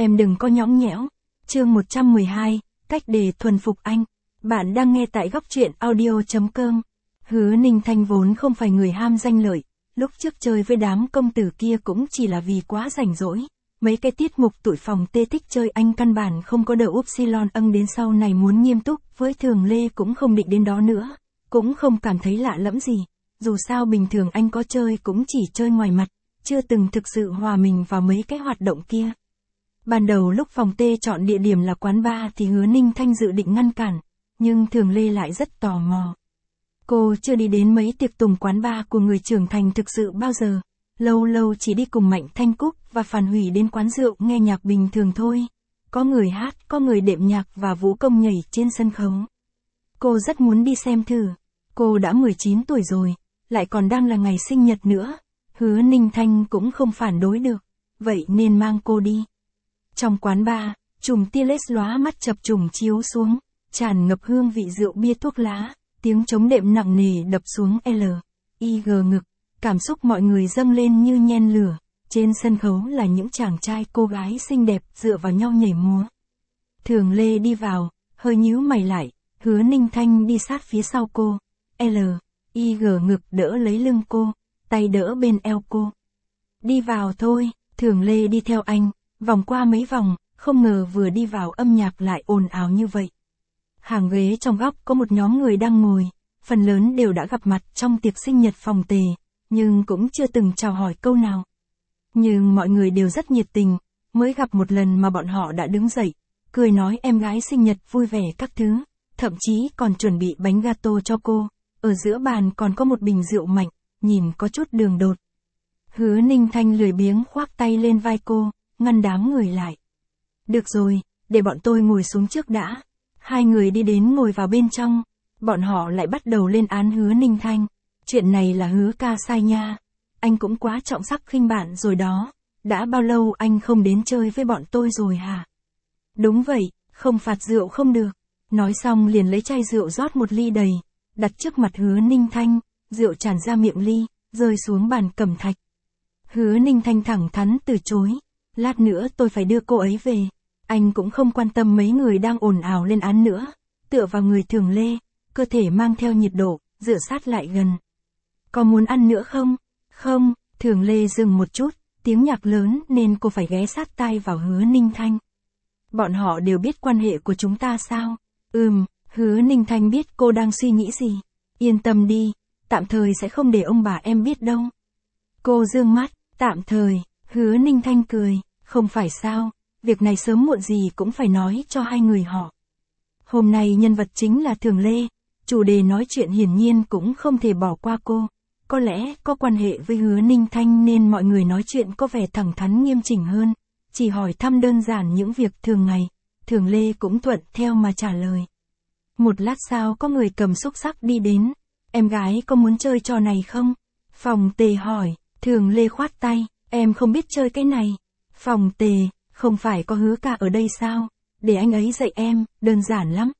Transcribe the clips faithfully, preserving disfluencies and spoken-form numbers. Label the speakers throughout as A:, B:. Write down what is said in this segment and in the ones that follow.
A: em đừng có nhõng nhẽo. Chương một trăm mười hai, cách để thuần phục anh. Bạn đang nghe tại góc truyện audio chấm com. Hứa Ninh Thanh vốn không phải người ham danh lợi, lúc trước chơi với đám công tử kia cũng chỉ là vì quá rảnh rỗi. Mấy cái tiết mục tụi phòng tê thích chơi anh căn bản không có đợi upsilon ân đến sau này muốn nghiêm túc với Thường Lê cũng không định đến đó nữa, cũng không cảm thấy lạ lẫm gì. Dù sao bình thường anh có chơi cũng chỉ chơi ngoài mặt, chưa từng thực sự hòa mình vào mấy cái hoạt động kia. Ban đầu lúc phòng tê chọn địa điểm là quán bar thì Hứa Ninh Thanh dự định ngăn cản, nhưng Thường Lê lại rất tò mò. Cô chưa đi đến mấy tiệc tùng quán bar của người trưởng thành thực sự bao giờ, lâu lâu chỉ đi cùng Mạnh Thanh Cúc và Phản Hủy đến quán rượu nghe nhạc bình thường thôi. Có người hát, có người đệm nhạc và vũ công nhảy trên sân khấu. Cô rất muốn đi xem thử. Cô đã mười chín tuổi rồi, lại còn đang là ngày sinh nhật nữa. Hứa Ninh Thanh cũng không phản đối được, vậy nên mang cô đi. Trong quán bar, chùm tia led lóa mắt chập trùng chiếu xuống, tràn ngập hương vị rượu bia thuốc lá, tiếng trống đệm nặng nề đập xuống L, I G ngực, cảm xúc mọi người dâng lên như nhen lửa. Trên sân khấu là những chàng trai cô gái xinh đẹp dựa vào nhau nhảy múa. Thường Lê đi vào, hơi nhíu mày lại, Hứa Ninh Thanh đi sát phía sau cô, L, I G ngực đỡ lấy lưng cô, tay đỡ bên eo cô. Đi vào thôi, Thường Lê đi theo anh, vòng qua mấy vòng, không ngờ vừa đi vào âm nhạc lại ồn ào như vậy. Hàng ghế trong góc có một nhóm người đang ngồi, phần lớn đều đã gặp mặt trong tiệc sinh nhật phòng tề, nhưng cũng chưa từng chào hỏi câu nào. Nhưng mọi người đều rất nhiệt tình, mới gặp một lần mà bọn họ đã đứng dậy, cười nói em gái sinh nhật vui vẻ các thứ, thậm chí còn chuẩn bị bánh gato cho cô. Ở giữa bàn còn có một bình rượu mạnh, nhìn có chút đường đột. Hứa Ninh Thanh lười biếng khoác tay lên vai cô, ngăn đám người lại. Được rồi, để bọn tôi ngồi xuống trước đã. Hai người đi đến ngồi vào bên trong, bọn họ lại bắt đầu lên án Hứa Ninh Thanh. Chuyện này là Hứa ca sai nha. Anh cũng quá trọng sắc khinh bạn rồi đó. Đã bao lâu anh không đến chơi với bọn tôi rồi hả? Đúng vậy, không phạt rượu không được. Nói xong liền lấy chai rượu rót một ly đầy, đặt trước mặt Hứa Ninh Thanh, rượu tràn ra miệng ly, rơi xuống bàn cẩm thạch. Hứa Ninh Thanh thẳng thắn từ chối, lát nữa tôi phải đưa cô ấy về. Anh cũng không quan tâm mấy người đang ồn ào lên án nữa, tựa vào người Thường Lê, cơ thể mang theo nhiệt độ, dựa sát lại gần. Có muốn ăn nữa không? Không, Thường Lê dừng một chút, tiếng nhạc lớn nên cô phải ghé sát tai vào Hứa Ninh Thanh. Bọn họ đều biết quan hệ của chúng ta sao? Ừm. Hứa Ninh Thanh biết cô đang suy nghĩ gì. Yên tâm đi, tạm thời sẽ không để ông bà em biết đâu. Cô dương mắt, tạm thời, Hứa Ninh Thanh cười, không phải sao, việc này sớm muộn gì cũng phải nói cho hai người họ. Hôm nay nhân vật chính là Thường Lê, chủ đề nói chuyện hiển nhiên cũng không thể bỏ qua cô. Có lẽ có quan hệ với Hứa Ninh Thanh nên mọi người nói chuyện có vẻ thẳng thắn nghiêm chỉnh hơn, chỉ hỏi thăm đơn giản những việc thường ngày, Thường Lê cũng thuận theo mà trả lời. Một lát sau có người cầm xúc xắc đi đến. Em gái có muốn chơi trò này không? Phòng tề hỏi. Thường Lê khoát tay. Em không biết chơi cái này. Phòng tề, không phải có Hứa ca ở đây sao? Để anh ấy dạy em, đơn giản lắm.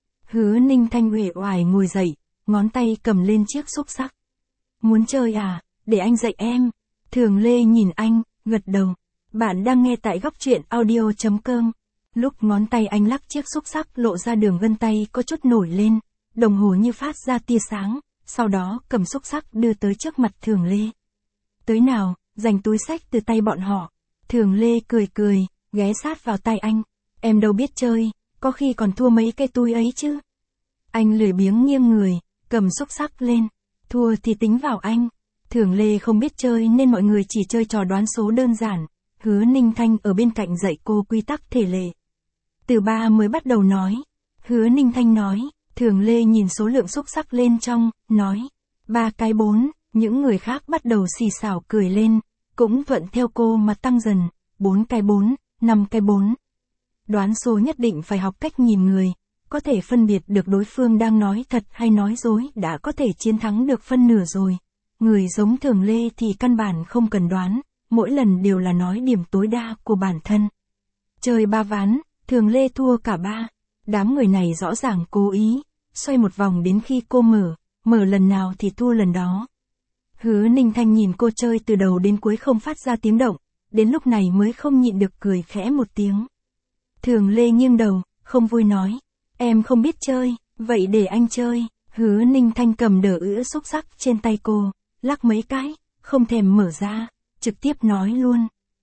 A: Hứa Ninh Thanh uể oải ngồi dậy, ngón tay cầm lên chiếc xúc xắc. Muốn chơi à? Để anh dạy em. Thường Lê nhìn anh, gật đầu. Bạn đang nghe tại góc truyện audio chấm com. Lúc ngón tay anh lắc chiếc xúc xắc lộ ra đường gân tay có chút nổi lên, đồng hồ như phát ra tia sáng, sau đó cầm xúc xắc đưa tới trước mặt Thường Lê. Tới nào, giành túi xách từ tay bọn họ. Thường Lê cười cười, ghé sát vào tay anh. Em đâu biết chơi, có khi còn thua mấy cái túi ấy chứ. Anh lười biếng nghiêng người, cầm xúc xắc lên. Thua thì tính vào anh. Thường Lê không biết chơi nên mọi người chỉ chơi trò đoán số đơn giản. Hứa Ninh Thanh ở bên cạnh dạy cô quy tắc thể lệ. Từ ba mới bắt đầu nói. Hứa Ninh Thanh nói. Thường Lê nhìn số lượng xúc xắc lên trong, nói. Ba cái bốn, những người khác bắt đầu xì xào cười lên, cũng thuận theo cô mà tăng dần. Bốn cái bốn, năm cái bốn. Đoán số nhất định phải học cách nhìn người, có thể phân biệt được đối phương đang nói thật hay nói dối đã có thể chiến thắng được phân nửa rồi. Người giống Thường Lê thì căn bản không cần đoán, mỗi lần đều là nói điểm tối đa của bản thân. Chơi ba ván, Thường Lê thua cả ba. Đám người này rõ ràng cố ý, xoay một vòng đến khi cô mở, mở lần nào thì thua lần đó. Hứa Ninh Thanh nhìn cô chơi từ đầu đến cuối không phát ra tiếng động, đến lúc này mới không nhịn được cười khẽ một tiếng. Thường Lê nghiêng đầu, không vui nói, em không biết chơi, vậy để anh chơi. Hứa Ninh Thanh cầm đờ ữa xúc xắc trên tay cô, lắc mấy cái, không thèm mở ra, trực tiếp nói luôn.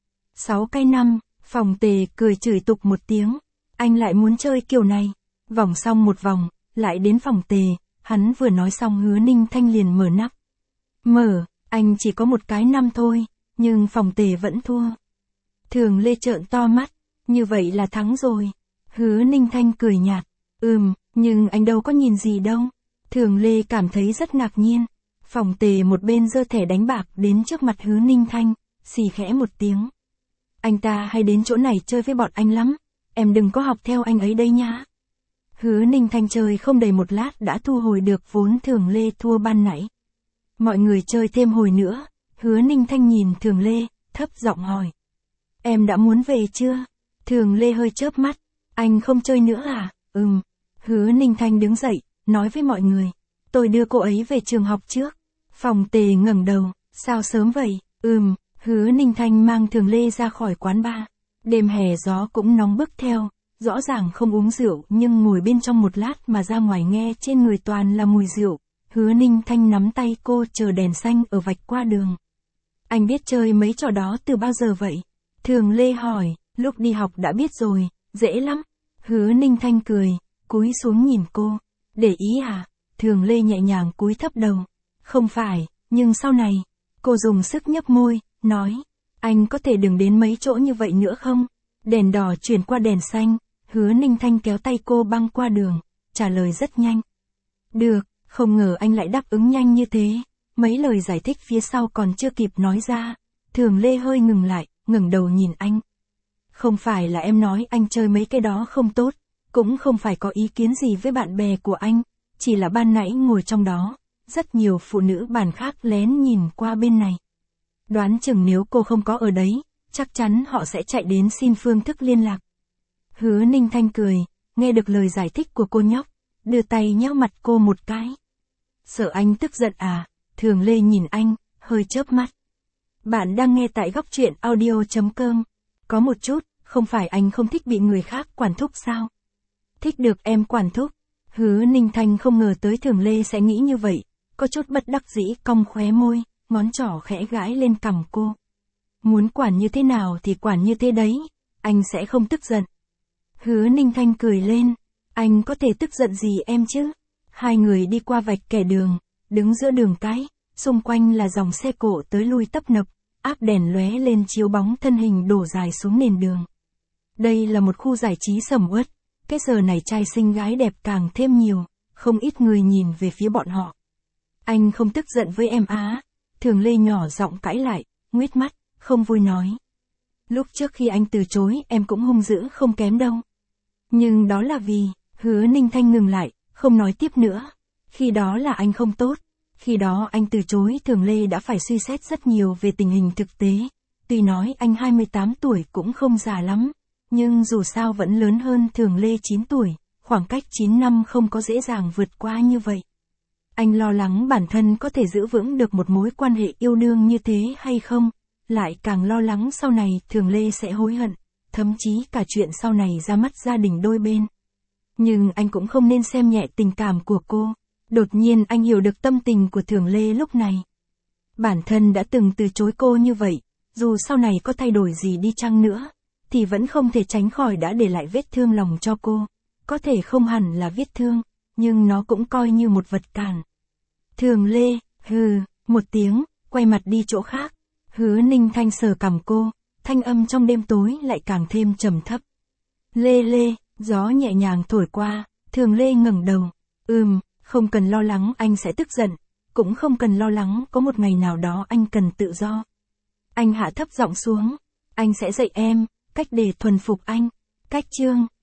A: Sáu cái năm, Phòng Tề cười chửi tục một tiếng, anh lại muốn chơi kiểu này. Vòng xong một vòng, lại đến Phòng Tề, hắn vừa nói xong Hứa Ninh Thanh liền mở nắp. Mở, anh chỉ có một cái năm thôi, nhưng Phòng Tề vẫn thua. Thường Lê trợn to mắt, như vậy là thắng rồi. Hứa Ninh Thanh cười nhạt, ừm, nhưng anh đâu có nhìn gì đâu. Thường Lê cảm thấy rất ngạc nhiên. Phòng Tề một bên giơ thẻ đánh bạc đến trước mặt Hứa Ninh Thanh, xì khẽ một tiếng. Anh ta hay đến chỗ này chơi với bọn anh lắm, em đừng có học theo anh ấy đây nhá. Hứa Ninh Thanh chơi không đầy một lát đã thu hồi được vốn Thường Lê thua ban nãy. Mọi người chơi thêm hồi nữa, Hứa Ninh Thanh nhìn Thường Lê, thấp giọng hỏi. Em đã muốn về chưa? Thường Lê hơi chớp mắt, anh không chơi nữa à? Ừm. Hứa Ninh Thanh đứng dậy, nói với mọi người, tôi đưa cô ấy về trường học trước. Phòng Tề ngẩng đầu, sao sớm vậy? Ừm. Hứa Ninh Thanh mang Thường Lê ra khỏi quán bar. Đêm hè gió cũng nóng bức theo, rõ ràng không uống rượu nhưng ngồi bên trong một lát mà ra ngoài nghe trên người toàn là mùi rượu. Hứa Ninh Thanh nắm tay cô chờ đèn xanh ở vạch qua đường. Anh biết chơi mấy trò đó từ bao giờ vậy? Thường Lê hỏi, lúc đi học đã biết rồi, dễ lắm. Hứa Ninh Thanh cười, cúi xuống nhìn cô. Để ý à? Thường Lê nhẹ nhàng cúi thấp đầu. Không phải, nhưng sau này. Cô dùng sức nhấp môi, nói, anh có thể đừng đến mấy chỗ như vậy nữa không? Đèn đỏ chuyển qua đèn xanh, Hứa Ninh Thanh kéo tay cô băng qua đường, trả lời rất nhanh. Được, không ngờ anh lại đáp ứng nhanh như thế. Mấy lời giải thích phía sau còn chưa kịp nói ra, Thường Lê hơi ngừng lại, ngẩng đầu nhìn anh. Không phải là em nói anh chơi mấy cái đó không tốt, cũng không phải có ý kiến gì với bạn bè của anh, chỉ là ban nãy ngồi trong đó, rất nhiều phụ nữ bàn khác lén nhìn qua bên này. Đoán chừng nếu cô không có ở đấy, chắc chắn họ sẽ chạy đến xin phương thức liên lạc. Hứa Ninh Thanh cười, nghe được lời giải thích của cô nhóc, đưa tay nhéo mặt cô một cái. Sợ anh tức giận à? Thường Lê nhìn anh, hơi chớp mắt. Bạn đang nghe tại góc truyện audio chấm com. Có một chút, không phải anh không thích bị người khác quản thúc sao? Thích được em quản thúc. Hứa Ninh Thanh không ngờ tới Thường Lê sẽ nghĩ như vậy, có chút bất đắc dĩ cong khóe môi, ngón trỏ khẽ gãi lên cằm cô. Muốn quản như thế nào thì quản như thế đấy, anh sẽ không tức giận. Hứa Ninh Thanh cười lên, anh có thể tức giận gì em chứ? Hai người đi qua vạch kẻ đường, đứng giữa đường cái, xung quanh là dòng xe cộ tới lui tấp nập, áp đèn lóe lên chiếu bóng thân hình đổ dài xuống nền đường. Đây là một khu giải trí sầm uất, cái giờ này trai xinh gái đẹp càng thêm nhiều, không ít người nhìn về phía bọn họ. Anh không tức giận với em á? Thường Lê nhỏ giọng cãi lại, nguýt mắt, không vui nói. Lúc trước khi anh từ chối em cũng hung dữ không kém đâu. Nhưng đó là vì, Hứa Ninh Thanh ngừng lại, không nói tiếp nữa. Khi đó là anh không tốt, khi đó anh từ chối Thường Lê đã phải suy xét rất nhiều về tình hình thực tế. Tuy nói anh hai mươi tám tuổi cũng không già lắm, nhưng dù sao vẫn lớn hơn Thường Lê chín tuổi, khoảng cách chín năm không có dễ dàng vượt qua như vậy. Anh lo lắng bản thân có thể giữ vững được một mối quan hệ yêu đương như thế hay không, lại càng lo lắng sau này Thường Lê sẽ hối hận, thậm chí cả chuyện sau này ra mắt gia đình đôi bên. Nhưng anh cũng không nên xem nhẹ tình cảm của cô. Đột nhiên anh hiểu được tâm tình của Thường Lê lúc này. Bản thân đã từng từ chối cô như vậy, dù sau này có thay đổi gì đi chăng nữa, thì vẫn không thể tránh khỏi đã để lại vết thương lòng cho cô. Có thể không hẳn là vết thương, nhưng nó cũng coi như một vật cản. Thường Lê, hừ, một tiếng, quay mặt đi chỗ khác. Hứa Ninh Thanh sờ cằm cô, thanh âm trong đêm tối lại càng thêm trầm thấp. Lê Lê, gió nhẹ nhàng thổi qua, Thường Lê ngẩng đầu. Ừm, không cần lo lắng anh sẽ tức giận, cũng không cần lo lắng có một ngày nào đó anh cần tự do. Anh hạ thấp giọng xuống, anh sẽ dạy em, cách để thuần phục anh. Cách chương